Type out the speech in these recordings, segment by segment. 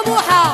سموحة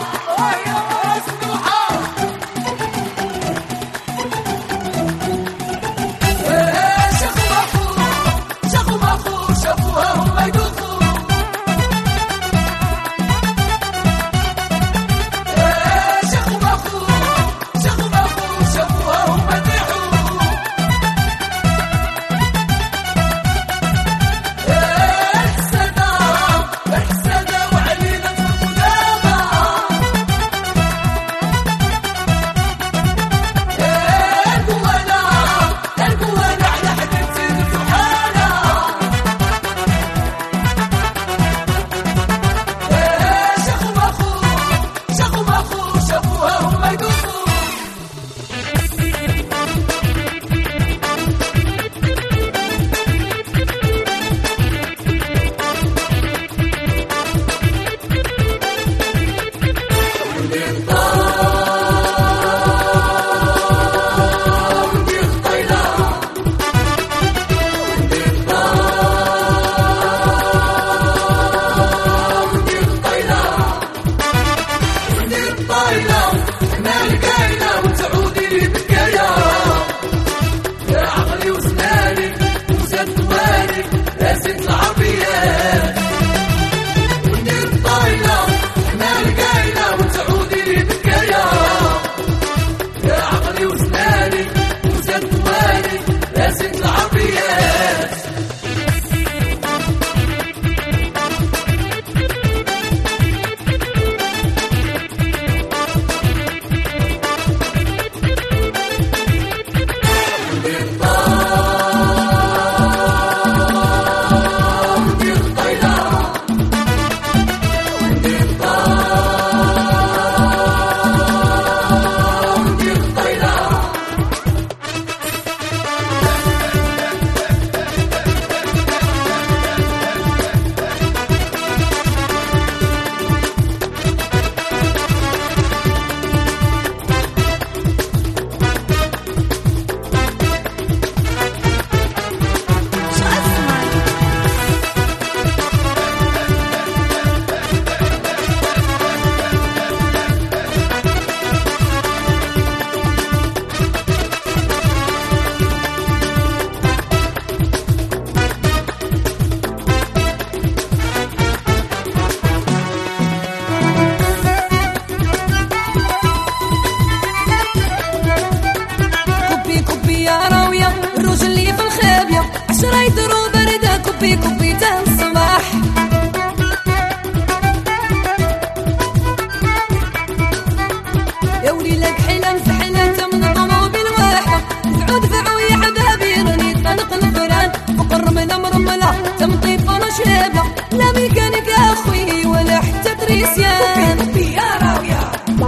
كوبي كوبي تاع الصباح يا وليلك حلم في حلم من الطوموبيل واحد سعود فعو يا حبابي راني طنق الفران فوق الرملة مرملة تمطيب ونشابة لا ميكانيك اخوي ولا حتى تريسيان كوبي يا راوية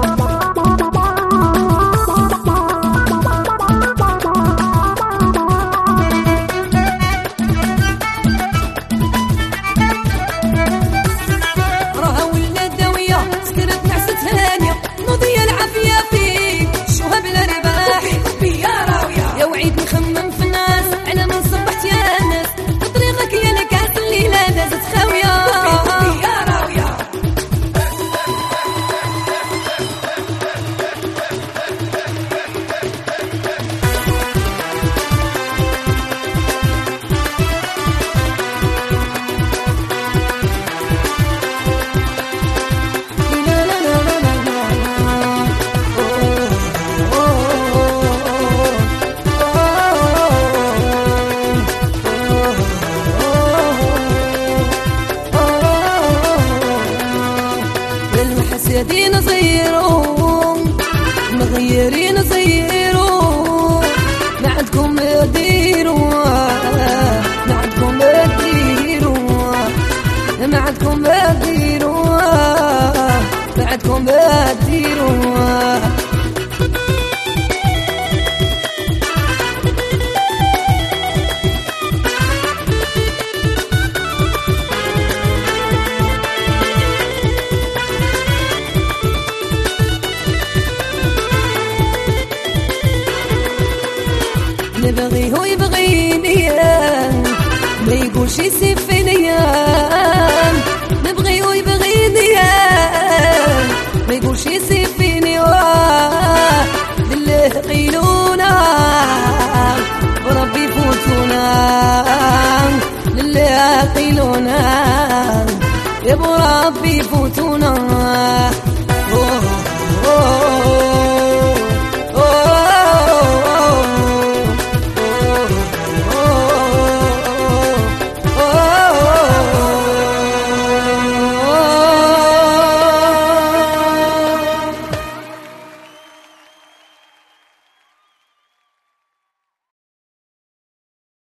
حسيدين صيرون مغيرين صيرون ما عندكم ديروا ما عندكم ديروا ما عندكم ديروا ما عندكم ديروا نبغي هو يبغيني ما يقولش يسيب فيني نبغي هو يبغيني يعتقلونا وربي يفوتونا للي يعقلونا يا ابو ربي يفوتونا